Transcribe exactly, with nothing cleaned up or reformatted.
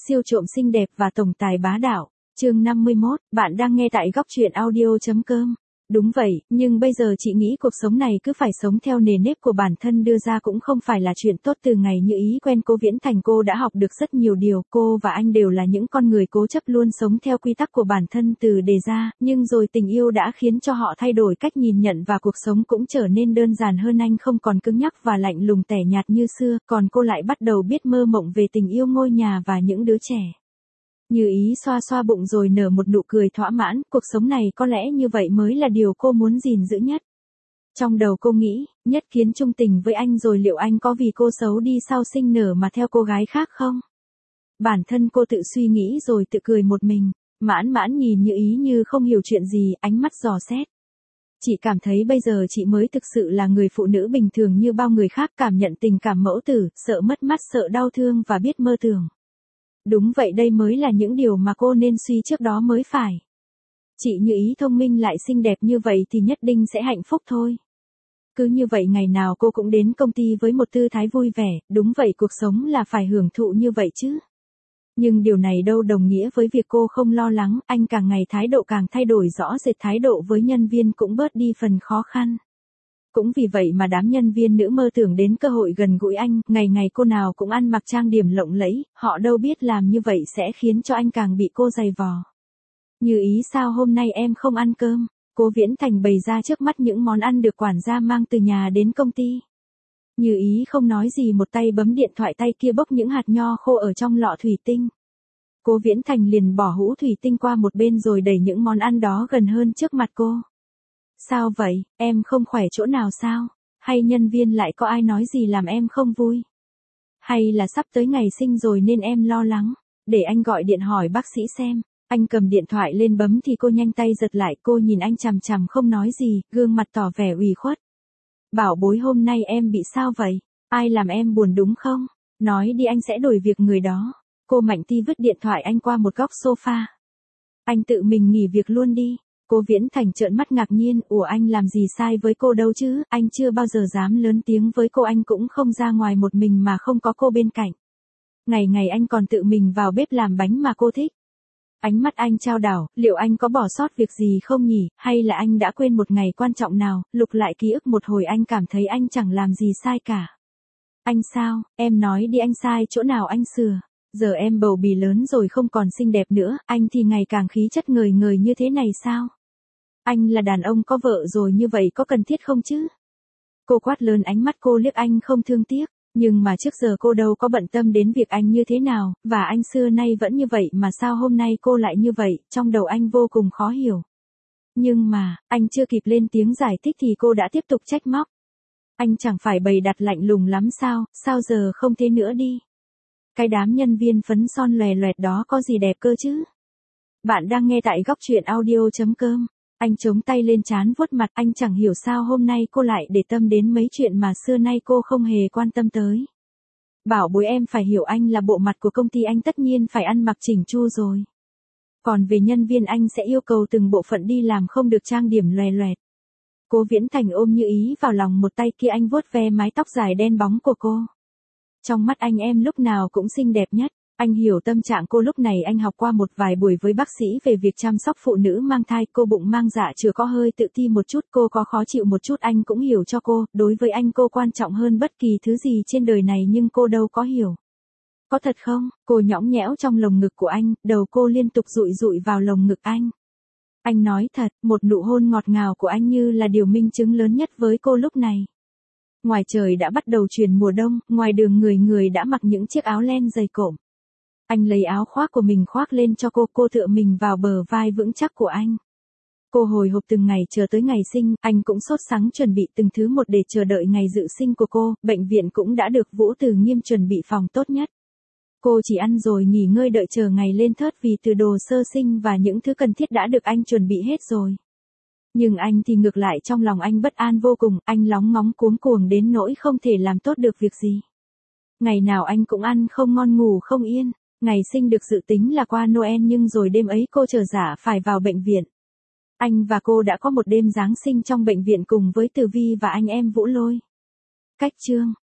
siêu trộm xinh đẹp và tổng tài bá đạo. Chương năm mươi mốt, bạn đang nghe tại góc truyện audio.com. Đúng vậy, nhưng bây giờ chị nghĩ cuộc sống này cứ phải sống theo nề nếp của bản thân đưa ra cũng không phải là chuyện tốt. Từ ngày Như Ý quen cô Viễn Thành, cô đã học được rất nhiều điều. Cô và anh đều là những con người cố chấp luôn sống theo quy tắc của bản thân từ đề ra, nhưng rồi tình yêu đã khiến cho họ thay đổi cách nhìn nhận và cuộc sống cũng trở nên đơn giản hơn. Anh không còn cứng nhắc và lạnh lùng tẻ nhạt như xưa, còn cô lại bắt đầu biết mơ mộng về tình yêu, ngôi nhà và những đứa trẻ. Như Ý xoa xoa bụng rồi nở một nụ cười thỏa mãn, cuộc sống này có lẽ như vậy mới là điều cô muốn gìn giữ nhất. Trong đầu cô nghĩ, nhất kiến chung tình với anh rồi liệu anh có vì cô xấu đi sau sinh nở mà theo cô gái khác không? Bản thân cô tự suy nghĩ rồi tự cười một mình, mãn mãn nhìn Như Ý như không hiểu chuyện gì, ánh mắt dò xét. Chị cảm thấy bây giờ chị mới thực sự là người phụ nữ bình thường như bao người khác, cảm nhận tình cảm mẫu tử, sợ mất mát, sợ đau thương và biết mơ tưởng. Đúng vậy, đây mới là những điều mà cô nên suy trước đó mới phải. Chị Như Ý thông minh lại xinh đẹp như vậy thì nhất định sẽ hạnh phúc thôi. Cứ như vậy ngày nào cô cũng đến công ty với một tư thái vui vẻ, đúng vậy, cuộc sống là phải hưởng thụ như vậy chứ. Nhưng điều này đâu đồng nghĩa với việc cô không lo lắng, anh càng ngày thái độ càng thay đổi rõ rệt, thái độ với nhân viên cũng bớt đi phần khó khăn. Cũng vì vậy mà đám nhân viên nữ mơ tưởng đến cơ hội gần gũi anh, ngày ngày cô nào cũng ăn mặc trang điểm lộng lẫy, họ đâu biết làm như vậy sẽ khiến cho anh càng bị cô giày vò. Như Ý, sao hôm nay em không ăn cơm? Cô Viễn Thành bày ra trước mắt những món ăn được quản gia mang từ nhà đến công ty. Như Ý không nói gì, một tay bấm điện thoại, tay kia bốc những hạt nho khô ở trong lọ thủy tinh. Cô Viễn Thành liền bỏ hũ thủy tinh qua một bên rồi đẩy những món ăn đó gần hơn trước mặt cô. Sao vậy, em không khỏe chỗ nào sao? Hay nhân viên lại có ai nói gì làm em không vui? Hay là sắp tới ngày sinh rồi nên em lo lắng? Để anh gọi điện hỏi bác sĩ xem. Anh cầm điện thoại lên bấm thì cô nhanh tay giật lại, cô nhìn anh chằm chằm không nói gì, gương mặt tỏ vẻ ủy khuất. Bảo bối, hôm nay em bị sao vậy? Ai làm em buồn đúng không? Nói đi, anh sẽ đổi việc người đó. Cô mạnh ti vứt điện thoại anh qua một góc sofa. Anh tự mình nghỉ việc luôn đi. Cô Viễn Thành trợn mắt ngạc nhiên, ủa anh làm gì sai với cô đâu chứ, anh chưa bao giờ dám lớn tiếng với cô, anh cũng không ra ngoài một mình mà không có cô bên cạnh. Ngày ngày anh còn tự mình vào bếp làm bánh mà cô thích. Ánh mắt anh trao đảo, liệu anh có bỏ sót việc gì không nhỉ, hay là anh đã quên một ngày quan trọng nào? Lục lại ký ức một hồi anh cảm thấy anh chẳng làm gì sai cả. Anh sao, em nói đi, anh sai chỗ nào anh sửa. Giờ em bầu bì lớn rồi không còn xinh đẹp nữa, anh thì ngày càng khí chất ngời ngời như thế này sao? Anh là đàn ông có vợ rồi, như vậy có cần thiết không chứ? Cô quát lớn, ánh mắt cô liếc anh không thương tiếc, nhưng mà trước giờ cô đâu có bận tâm đến việc anh như thế nào, và anh xưa nay vẫn như vậy mà sao hôm nay cô lại như vậy, trong đầu anh vô cùng khó hiểu. Nhưng mà, anh chưa kịp lên tiếng giải thích thì cô đã tiếp tục trách móc. Anh chẳng phải bày đặt lạnh lùng lắm sao, sao giờ không thế nữa đi? Cái đám nhân viên phấn son lòe loẹt đó có gì đẹp cơ chứ? Bạn đang nghe tại góc truyện audio.com. Anh chống tay lên trán vuốt mặt, anh chẳng hiểu sao hôm nay cô lại để tâm đến mấy chuyện mà xưa nay cô không hề quan tâm tới. Bảo bối, em phải hiểu, anh là bộ mặt của công ty, anh tất nhiên phải ăn mặc chỉnh chu rồi. Còn về nhân viên, anh sẽ yêu cầu từng bộ phận đi làm không được trang điểm loè loẹt. Cô Viễn Thành ôm Như Ý vào lòng, một tay kia anh vuốt ve mái tóc dài đen bóng của cô. Trong mắt anh em lúc nào cũng xinh đẹp nhất. Anh hiểu tâm trạng cô lúc này, anh học qua một vài buổi với bác sĩ về việc chăm sóc phụ nữ mang thai, cô bụng mang dạ chửa có hơi tự ti một chút, cô có khó chịu một chút, anh cũng hiểu cho cô, đối với anh cô quan trọng hơn bất kỳ thứ gì trên đời này, nhưng cô đâu có hiểu. Có thật không? Cô nhõng nhẽo trong lồng ngực của anh, đầu cô liên tục dụi dụi vào lồng ngực anh. Anh nói thật, một nụ hôn ngọt ngào của anh như là điều minh chứng lớn nhất với cô lúc này. Ngoài trời đã bắt đầu chuyển mùa đông, ngoài đường người người đã mặc những chiếc áo len dày cộm. Anh lấy áo khoác của mình khoác lên cho cô, cô tựa mình vào bờ vai vững chắc của anh. Cô hồi hộp từng ngày chờ tới ngày sinh, anh cũng sốt sắng chuẩn bị từng thứ một để chờ đợi ngày dự sinh của cô, bệnh viện cũng đã được Vũ Từ Nghiêm chuẩn bị phòng tốt nhất. Cô chỉ ăn rồi nghỉ ngơi đợi chờ ngày lên thớt, vì từ đồ sơ sinh và những thứ cần thiết đã được anh chuẩn bị hết rồi. Nhưng anh thì ngược lại, trong lòng anh bất an vô cùng, anh lóng ngóng cuống cuồng đến nỗi không thể làm tốt được việc gì. Ngày nào anh cũng ăn không ngon ngủ không yên. Ngày sinh được dự tính là qua Noel, nhưng rồi đêm ấy cô trở dạ phải vào bệnh viện. Anh và cô đã có một đêm Giáng sinh trong bệnh viện cùng với Từ Vi và anh em Vũ Lôi. Cách chương